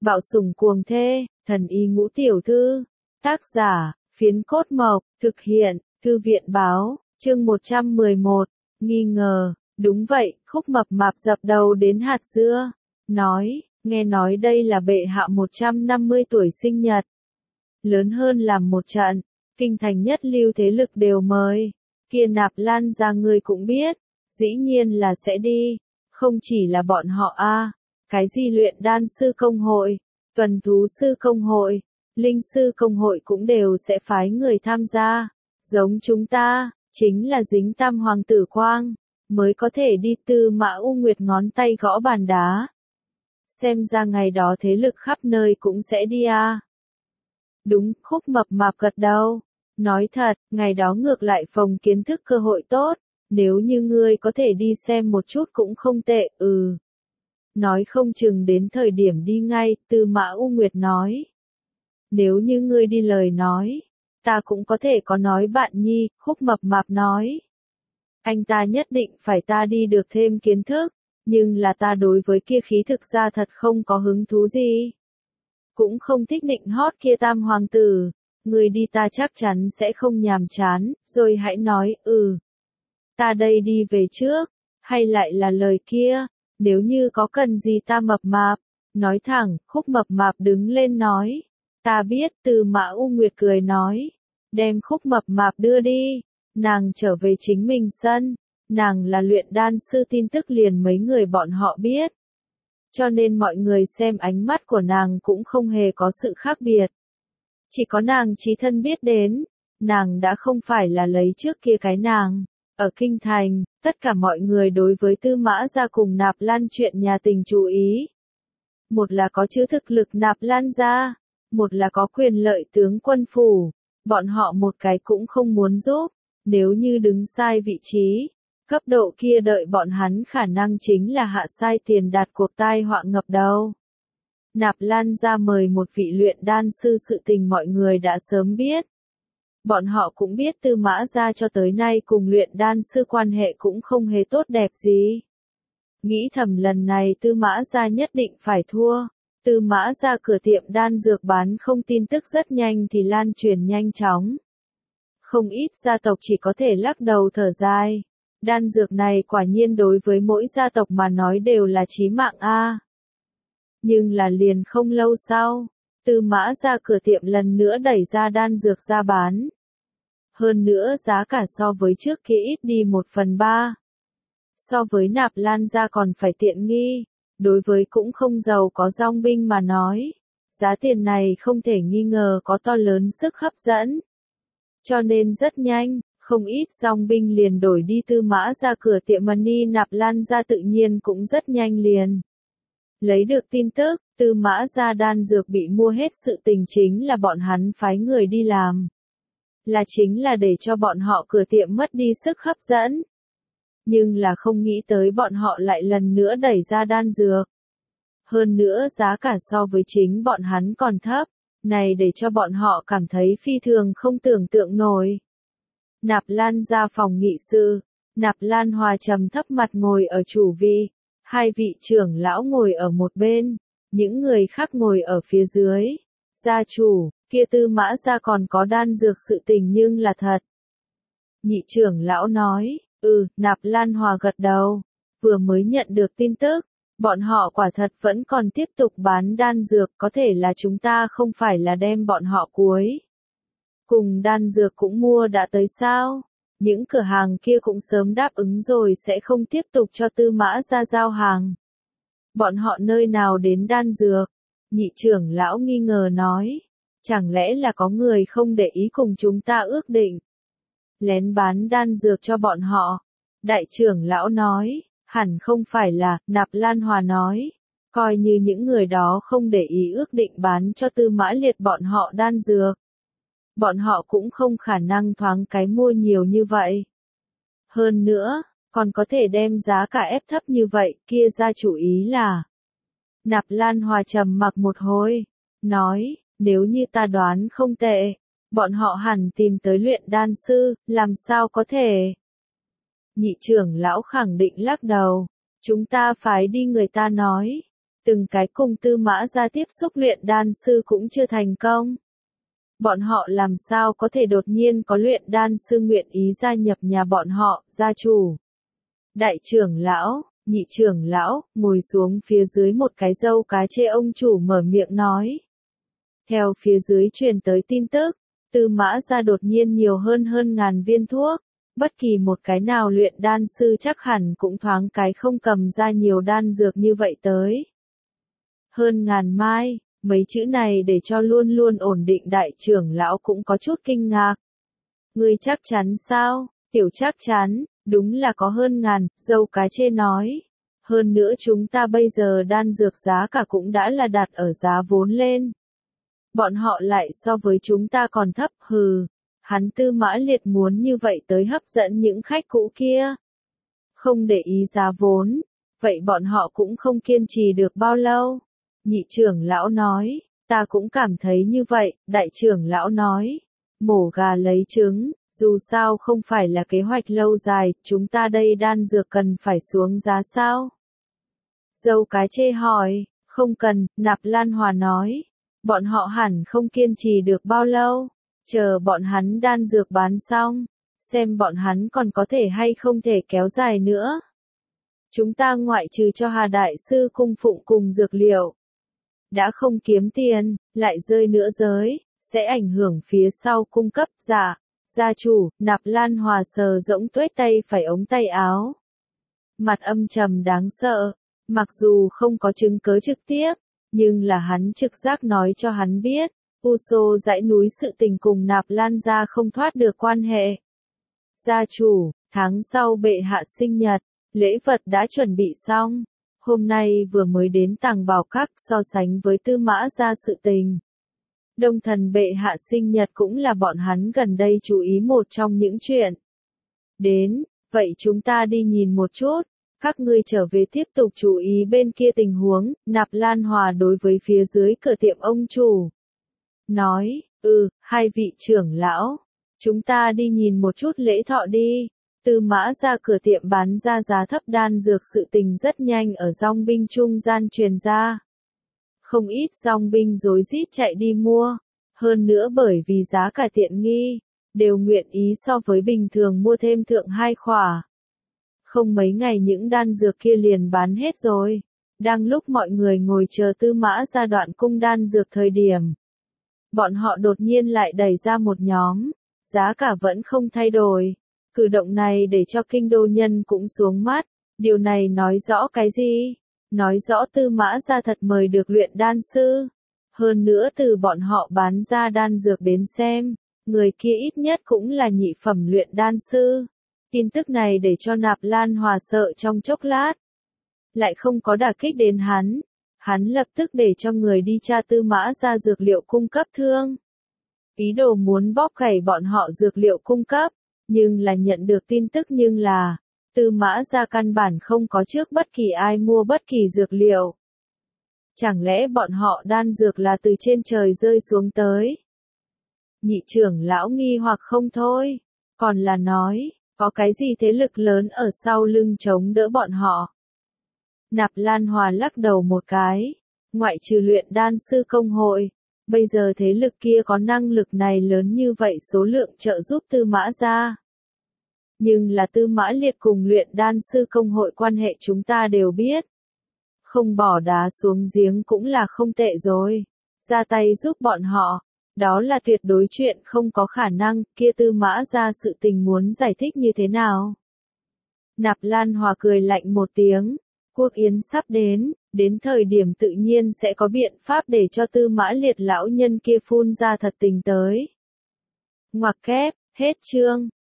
Bạo sủng cuồng thê, thần y ngũ tiểu thư. Tác giả, Phiến Cốt Mộc, thực hiện, Thư viện báo, chương 111, nghi ngờ, đúng vậy, Khúc mập mạp dập đầu đến hạt dưa, nói, nghe nói đây là bệ hạ 150 tuổi sinh nhật. Lớn hơn làm một trận, kinh thành nhất lưu thế lực đều mời, kia Nạp Lan ra người cũng biết, dĩ nhiên là sẽ đi, không chỉ là bọn họ cái gì luyện đan sư công hội, tuần thú sư công hội, linh sư công hội cũng đều sẽ phái người tham gia, giống chúng ta, chính là dính tam hoàng tử quang, mới có thể đi Tư Mã U Nguyệt ngón tay gõ bàn đá. Xem ra ngày đó thế lực khắp nơi cũng sẽ đi Đúng, Khúc mập mạp gật đầu. Nói thật, ngày đó ngược lại phồng kiến thức cơ hội tốt, nếu như ngươi có thể đi xem một chút cũng không tệ, Nói không chừng đến thời điểm đi ngay, Tư Mã U Nguyệt nói. Nếu như ngươi đi lời nói, ta cũng có thể có nói bạn nhi, Khúc mập mạp nói. Anh ta nhất định phải ta đi được thêm kiến thức, nhưng là ta đối với kia khí thực ra thật không có hứng thú gì. Cũng không thích nịnh hót kia tam hoàng tử, người đi ta chắc chắn sẽ không nhàm chán, rồi hãy nói, ta đây đi về trước, hay lại là lời kia, nếu như có cần gì ta mập mạp, nói thẳng, Khúc mập mạp đứng lên nói, ta biết. Tư Mã U Nguyệt cười nói, đem Khúc mập mạp đưa đi, nàng trở về chính mình sân, nàng là luyện đan sư tin tức liền mấy người bọn họ biết. Cho nên mọi người xem ánh mắt của nàng cũng không hề có sự khác biệt. Chỉ có nàng chí thân biết đến, nàng đã không phải là lấy trước kia cái nàng. Ở kinh thành, tất cả mọi người đối với Tư Mã gia cùng Nạp Lan chuyện nhà tình chú ý. Một là có chữ thực lực Nạp Lan gia, một là có quyền lợi tướng quân phủ, bọn họ một cái cũng không muốn giúp, nếu như đứng sai vị trí, cấp độ kia đợi bọn hắn khả năng chính là hạ sai tiền đạt cuộc tai họa ngập đầu. Nạp Lan gia mời một vị luyện đan sư sự tình mọi người đã sớm biết. Bọn họ cũng biết Tư Mã gia cho tới nay cùng luyện đan sư quan hệ cũng không hề tốt đẹp gì. Nghĩ thầm lần này Tư Mã gia nhất định phải thua. Tư Mã gia cửa tiệm đan dược bán không tin tức rất nhanh thì lan truyền nhanh chóng. Không ít gia tộc chỉ có thể lắc đầu thở dài. Đan dược này quả nhiên đối với mỗi gia tộc mà nói đều là chí mạng Nhưng là liền không lâu sau, Tư Mã gia cửa tiệm lần nữa đẩy ra đan dược ra bán. Hơn nữa giá cả so với trước kia ít đi 1/3. So với Nạp Lan gia còn phải tiện nghi, đối với cũng không giàu có dòng binh mà nói, giá tiền này không thể nghi ngờ có to lớn sức hấp dẫn. Cho nên rất nhanh, không ít dòng binh liền đổi đi Tư Mã gia cửa tiệm Mani Nạp Lan gia tự nhiên cũng rất nhanh liền. Lấy được tin tức, Tư Mã gia đan dược bị mua hết sự tình chính là bọn hắn phái người đi làm. Là chính là để cho bọn họ cửa tiệm mất đi sức hấp dẫn. Nhưng là không nghĩ tới bọn họ lại lần nữa đẩy ra đan dược. Hơn nữa giá cả so với chính bọn hắn còn thấp, này để cho bọn họ cảm thấy phi thường không tưởng tượng nổi. Nạp Lan ra phòng nghị sự, Nạp Lan Hòa trầm thấp mặt ngồi ở chủ vị, hai vị trưởng lão ngồi ở một bên, những người khác ngồi ở phía dưới. Gia chủ, kia Tư Mã gia còn có đan dược sự tình nhưng là thật. Nhị trưởng lão nói, Nạp Lan Hòa gật đầu, vừa mới nhận được tin tức, bọn họ quả thật vẫn còn tiếp tục bán đan dược, có thể là chúng ta không phải là đem bọn họ cuối. Cùng đan dược cũng mua đã tới sao? Những cửa hàng kia cũng sớm đáp ứng rồi sẽ không tiếp tục cho Tư Mã gia giao hàng. Bọn họ nơi nào đến đan dược? Nhị trưởng lão nghi ngờ nói, chẳng lẽ là có người không để ý cùng chúng ta ước định? Lén bán đan dược cho bọn họ. Đại trưởng lão nói, hẳn không phải là, Nạp Lan Hòa nói, coi như những người đó không để ý ước định bán cho Tư Mã Liệt bọn họ đan dược. Bọn họ cũng không khả năng thoáng cái mua nhiều như vậy. Hơn nữa, còn có thể đem giá cả ép thấp như vậy, kia ra chủ ý là. Nạp Lan Hòa trầm mặc một hồi, nói, nếu như ta đoán không tệ, bọn họ hẳn tìm tới luyện đan sư, làm sao có thể. Nhị trưởng lão khẳng định lắc đầu, chúng ta phải đi người ta nói, từng cái cùng Tư Mã Gia tiếp xúc luyện đan sư cũng chưa thành công. Bọn họ làm sao có thể đột nhiên có luyện đan sư nguyện ý gia nhập nhà bọn họ, gia chủ. Đại trưởng lão, nhị trưởng lão, ngồi xuống phía dưới một cái dâu cá chê ông chủ mở miệng nói. Theo phía dưới truyền tới tin tức, Tư Mã Gia đột nhiên nhiều hơn ngàn viên thuốc, bất kỳ một cái nào luyện đan sư chắc hẳn cũng thoáng cái không cầm ra nhiều đan dược như vậy tới. Hơn ngàn mai, mấy chữ này để cho luôn luôn ổn định đại trưởng lão cũng có chút kinh ngạc. Ngươi chắc chắn sao? Tiểu chắc chắn, đúng là có hơn ngàn, dâu cá chê nói. Hơn nữa chúng ta bây giờ đan dược giá cả cũng đã là đặt ở giá vốn lên. Bọn họ lại so với chúng ta còn thấp, hừ. Hắn Tư Mã Liệt muốn như vậy tới hấp dẫn những khách cũ kia. Không để ý giá vốn, vậy bọn họ cũng không kiên trì được bao lâu. Nhị trưởng lão nói, ta cũng cảm thấy như vậy, đại trưởng lão nói. Mổ gà lấy trứng, dù sao không phải là kế hoạch lâu dài, chúng ta đây đan dược cần phải xuống giá sao? Dâu cá chê hỏi, không cần, Nạp Lan Hòa nói. Bọn họ hẳn không kiên trì được bao lâu, chờ bọn hắn đan dược bán xong, xem bọn hắn còn có thể hay không thể kéo dài nữa. Chúng ta ngoại trừ cho Hà Đại Sư cung phụng cùng dược liệu, đã không kiếm tiền, lại rơi nữa giới, sẽ ảnh hưởng phía sau cung cấp giả. Gia chủ, Nạp Lan Hòa sờ rỗng tuét tay phải ống tay áo. Mặt âm trầm đáng sợ, mặc dù không có chứng cớ trực tiếp, nhưng là hắn trực giác nói cho hắn biết, U Xô dãy núi sự tình cùng Nạp Lan gia không thoát được quan hệ. Gia chủ, tháng sau bệ hạ sinh nhật, lễ vật đã chuẩn bị xong, hôm nay vừa mới đến Tàng Bảo Các so sánh với Tư Mã gia sự tình. Đông thần bệ hạ sinh nhật cũng là bọn hắn gần đây chú ý một trong những chuyện. Đến, vậy chúng ta đi nhìn một chút, các ngươi trở về tiếp tục chú ý bên kia tình huống, Nạp Lan Hòa đối với phía dưới cửa tiệm ông chủ. Nói, hai vị trưởng lão, chúng ta đi nhìn một chút lễ thọ đi. Tư Mã ra cửa tiệm bán ra giá thấp đan dược sự tình rất nhanh ở dòng binh trung gian truyền ra. Không ít dòng binh rối rít chạy đi mua, hơn nữa bởi vì giá cả tiện nghi, đều nguyện ý so với bình thường mua thêm thượng 2 khỏa. Không mấy ngày những đan dược kia liền bán hết rồi, đang lúc mọi người ngồi chờ Tư Mã ra đoạn cung đan dược thời điểm. Bọn họ đột nhiên lại đẩy ra một nhóm, giá cả vẫn không thay đổi. Cử động này để cho kinh đô nhân cũng xuống mắt, điều này nói rõ cái gì? Nói rõ Tư Mã gia thật mời được luyện đan sư. Hơn nữa từ bọn họ bán ra đan dược đến xem, người kia ít nhất cũng là nhị phẩm luyện đan sư. Tin tức này để cho Nạp Lan Hòa sợ trong chốc lát. Lại không có đả kích đến hắn. Hắn lập tức để cho người đi tra Tư Mã gia dược liệu cung cấp thương. Ý đồ muốn bóp gãy bọn họ dược liệu cung cấp, nhưng là nhận được tin tức nhưng là Tư Mã gia căn bản không có trước bất kỳ ai mua bất kỳ dược liệu. Chẳng lẽ bọn họ đan dược là từ trên trời rơi xuống tới? Nhị trưởng lão nghi hoặc không thôi, còn là nói, có cái gì thế lực lớn ở sau lưng chống đỡ bọn họ? Nạp Lan Hòa lắc đầu một cái, ngoại trừ luyện đan sư công hội, bây giờ thế lực kia có năng lực này lớn như vậy số lượng trợ giúp Tư Mã gia. Nhưng là Tư Mã Liệt cùng luyện đan sư công hội quan hệ chúng ta đều biết. Không bỏ đá xuống giếng cũng là không tệ rồi. Ra tay giúp bọn họ, đó là tuyệt đối chuyện không có khả năng, kia Tư Mã gia sự tình muốn giải thích như thế nào? Nạp Lan Hòa cười lạnh một tiếng, quốc yến sắp đến thời điểm tự nhiên sẽ có biện pháp để cho Tư Mã Liệt lão nhân kia phun ra thật tình tới. Ngoặc kép, hết chương.